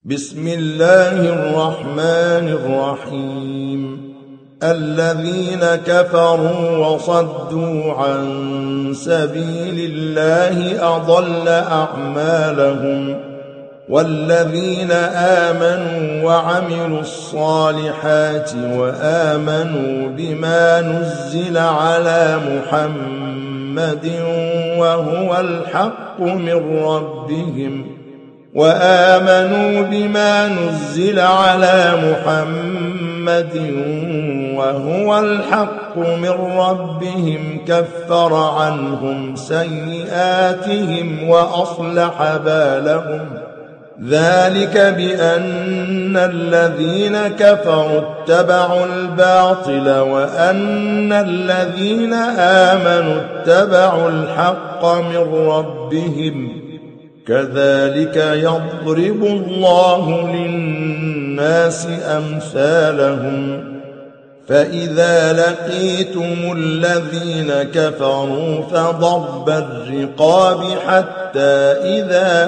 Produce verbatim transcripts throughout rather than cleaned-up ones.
بسم الله الرحمن الرحيم. الذين كفروا وصدوا عن سبيل الله أضل أعمالهم، والذين آمنوا وعملوا الصالحات وآمنوا بما نزل على محمد وهو الحق من ربهم وآمنوا بما نزل على محمد وهو الحق من ربهم كفر عنهم سيئاتهم وأصلح بالهم. ذلك بأن الذين كفروا اتبعوا الباطل وأن الذين آمنوا اتبعوا الحق من ربهم، كذلك يضرب الله للناس أمثالهم. فإذا لقيتم الذين كفروا فضرب الرقاب حتى إذا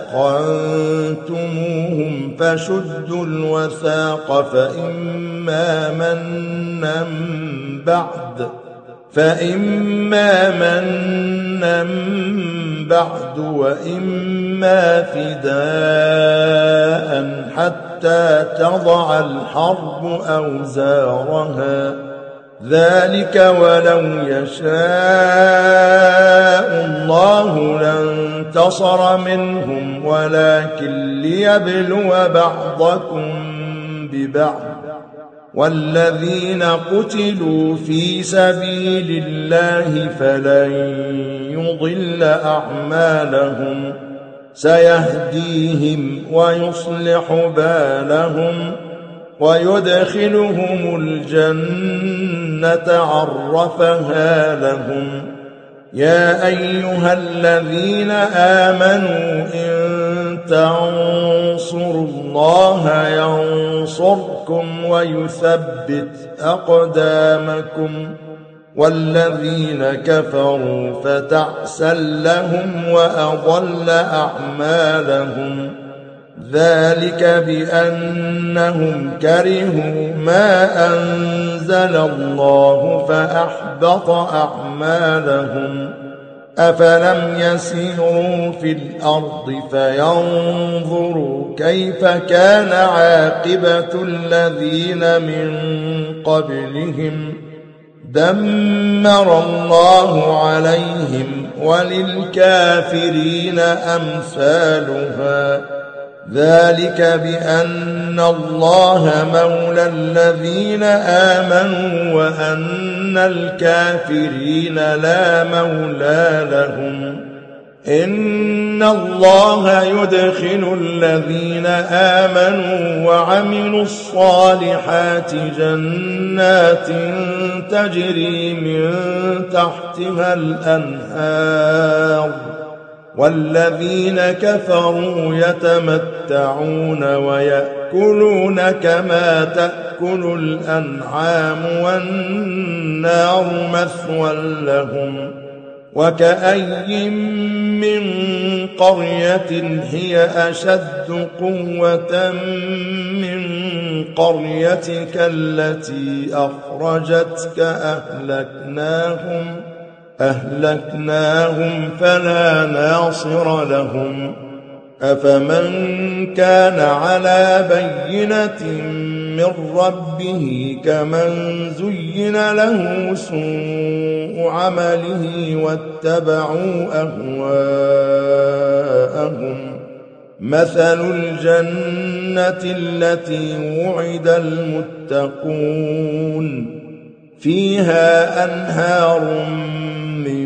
أثخنتموهم فشدوا الوثاق فإما منا بعد فإما منا بعد وإما فداء حتى تضع الحرب أوزارها. ذلك ولو يشاء الله لانتصر منهم ولكن ليبلو بعضكم ببعض، والذين قتلوا في سبيل الله فلن يضل أعمالهم، سيهديهم ويصلح بالهم ويدخلهم الجنة عرفها لهم. يا أيها الذين آمنوا إن تنصروا الله ينصركم ويثبت أقدامكم، والذين كفروا فتعسا لهم وأضل أعمالهم. ذلك بأنهم كرهوا ما أنزل الله فأحبط أعمالهم. أفلم يسيروا في الأرض فينظروا كيف كان عاقبة الذين من قبلهم، دمر الله عليهم وللكافرين أمثالها. ذلك بأن الله مولى الذين آمنوا وأن الكافرين لا مولى لهم. إن الله يدخل الذين آمنوا وعملوا الصالحات جنات تجري من تحتها الأنهار، والذين كفروا يتمتعون ويأكلون كما تأكل الأنعام والنار مثوى لهم. وكأي من قرية هي أشد قوة من قريتك التي أخرجتك أهلكناهم أهلكناهم فلا ناصر لهم. أفمن كان على بينة من ربه كمن زين له سوء عمله واتبعوا أهواءهم. مثل الجنة التي وعد المتقون فيها أنهار من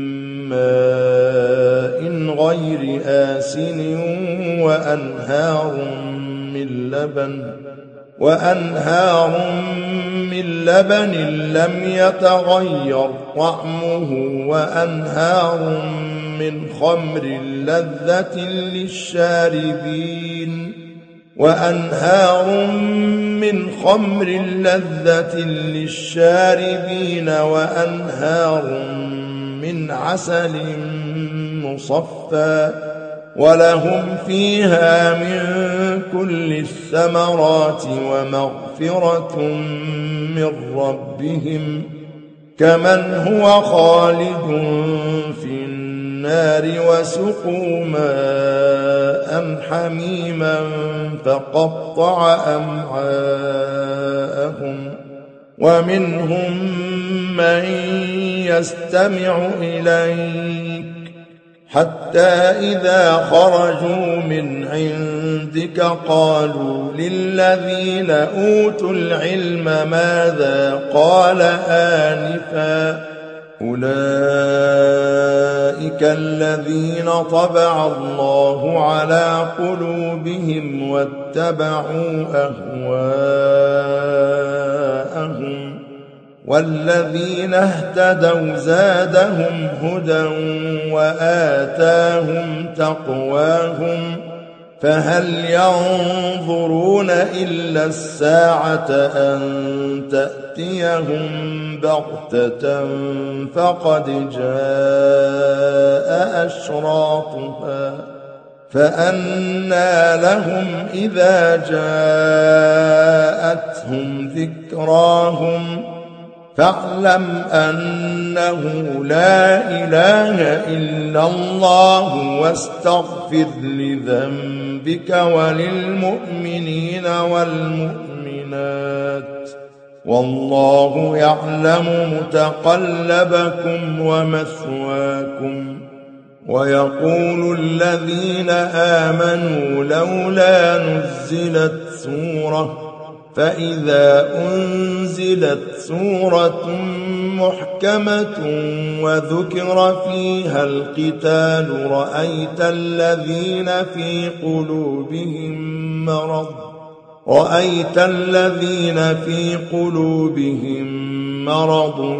ماء غير آسن وأنهار من لبن وأنهار من لبن لم يتغير طعمه وأنهار من خمر لذة للشاربين وأنهار من خمر لذة للشاربين وأنهار من عسل مصفى ولهم فيها من كل الثمرات ومغفرة من ربهم كمن هو خالد في النار وسقوا ماء حميما فقطع أمعاءهم ومنهم من يستمع إليك حتى إذا خرجوا من عندك قالوا للذين أوتوا العلم ماذا قال آنفا أولئك الذين طبع الله على قلوبهم واتبعوا أهواءهم والذين اهتدوا زادهم هدى وآتاهم تقواهم فهل ينظرون إلا الساعة أن تأتيهم بغتة فقد جاء أشراطها فأنى لهم إذا جاءتهم ذكراهم فاعلم أنه لا إله إلا الله واستغفر لذنبك وللمؤمنين والمؤمنات والله يعلم متقلبكم ومثواكم ويقول الذين آمنوا لولا نزلت سورة فإذا أنزلت سورة محكمة وذكر فيها القتال رأيت الذين في قلوبهم مرض رأيت الذين في قلوبهم مرض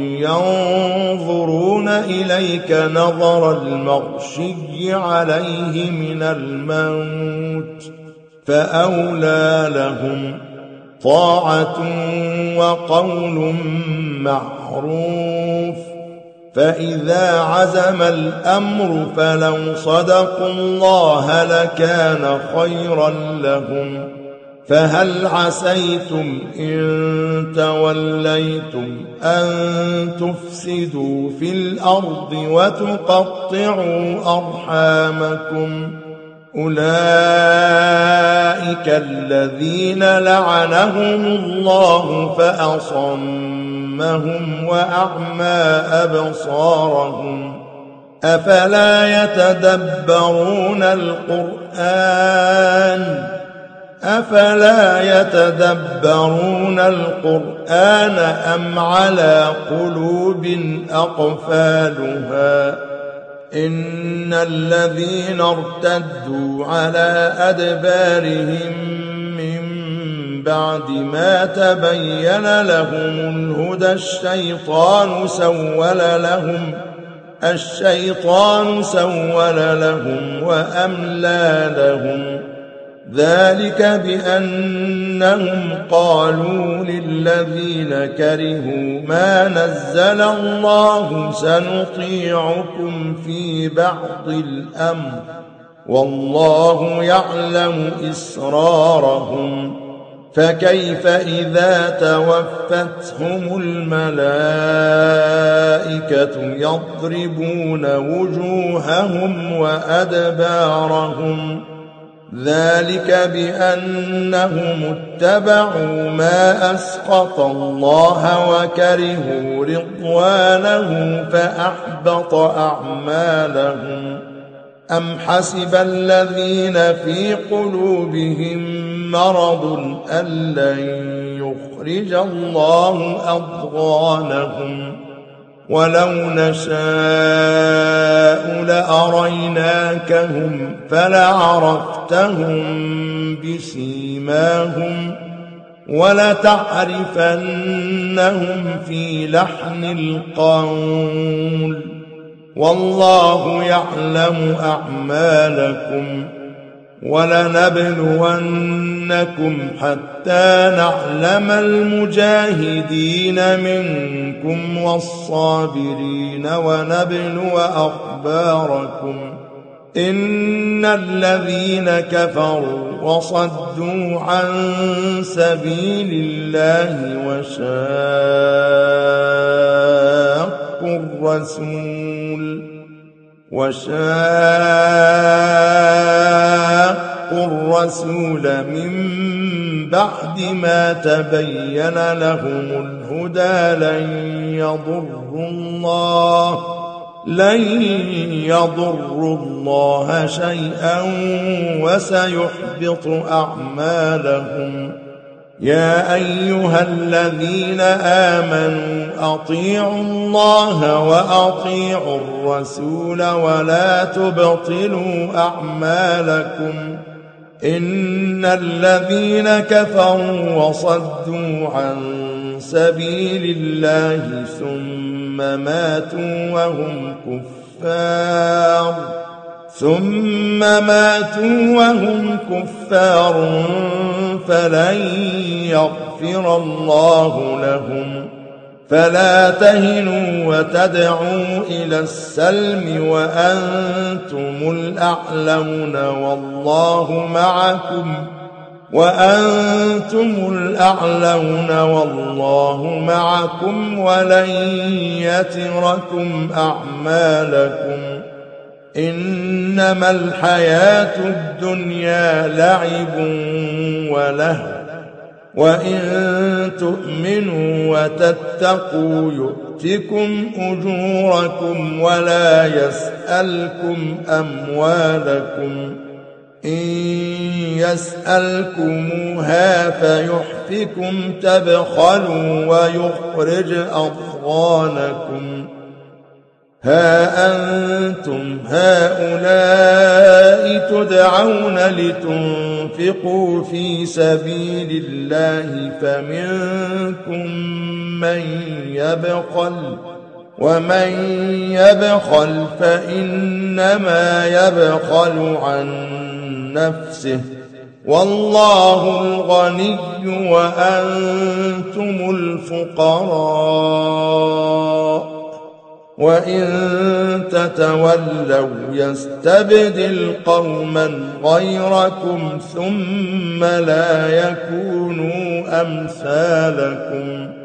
ينظرون إليك نظر المغشي عليه من الموت فأولى لهم طاعة وقول معروف فإذا عزم الأمر فلو صدقوا الله لكان خيرا لهم فهل عسيتم إن توليتم أن تفسدوا في الأرض وتقطعوا أرحامكم أولئك الذين لعنهم الله فأصمهم وأعمى أبصارهم أفلا يتدبرون القرآن أفلا يتدبرون القرآن أم على قلوب أقفالها إن الذين ارتدوا على أدبارهم من بعد ما تبين لهم الهدى الشيطان سول لهم الشيطان سول لهم وأملى لهم ذلك بأنهم قالوا للذين كرهوا ما نزل الله سنطيعكم في بعض الأمر والله يعلم إسرارهم فكيف إذا توفتهم الملائكة يضربون وجوههم وأدبارهم ذلك بأنهم اتبعوا ما أسخط الله وكرهوا رضوانه فأحبط أعمالهم أم حسب الذين في قلوبهم مرض أن لن يخرج الله أضغانهم ولو نشاء لأريناكهم فلعرفتهم بسيماهم ولتعرفنهم في لحن القول والله يعلم أعمالكم ولنبلونكم حتى نعلم المجاهدين منكم والصابرين ونبلو أخباركم إن الذين كفروا وصدوا عن سبيل الله وشاقوا الرسول وشاقوا الرسول من بعد ما تبين لهم الهدى لن يضروا الله لن يضروا الله شيئا وسيحبط أعمالهم. يا أيها الذين آمنوا أطيعوا الله وأطيعوا الرسول ولا تبطلوا أعمالكم. إن الذين كفروا وصدوا عن سبيل الله ثم ماتوا وهم كفار ثم ماتوا وهم كفار فلن يغفر الله لهم. فلا تهنوا وتدعوا إلى السلم وأنتم الأعلون والله معكم وأنتم الأعلون والله معكم ولن يتركم أعمالكم. إنما الحياة الدنيا لعب ولهو وإن تؤمنوا وتتقوا يؤتكم أجوركم ولا يسألكم أموالكم. إن يسألكموها فيحفكم تبخلوا ويخرج أضغانكم. ها أنتم هؤلاء تدعون لتنفقوا في سبيل الله فمنكم من يبخل ومن يبخل فإنما يبخل عن نفسه والله الغني وأنتم الفقراء. وإن تتولوا يستبدل قوما غيركم ثم لا يكونوا أمثالكم.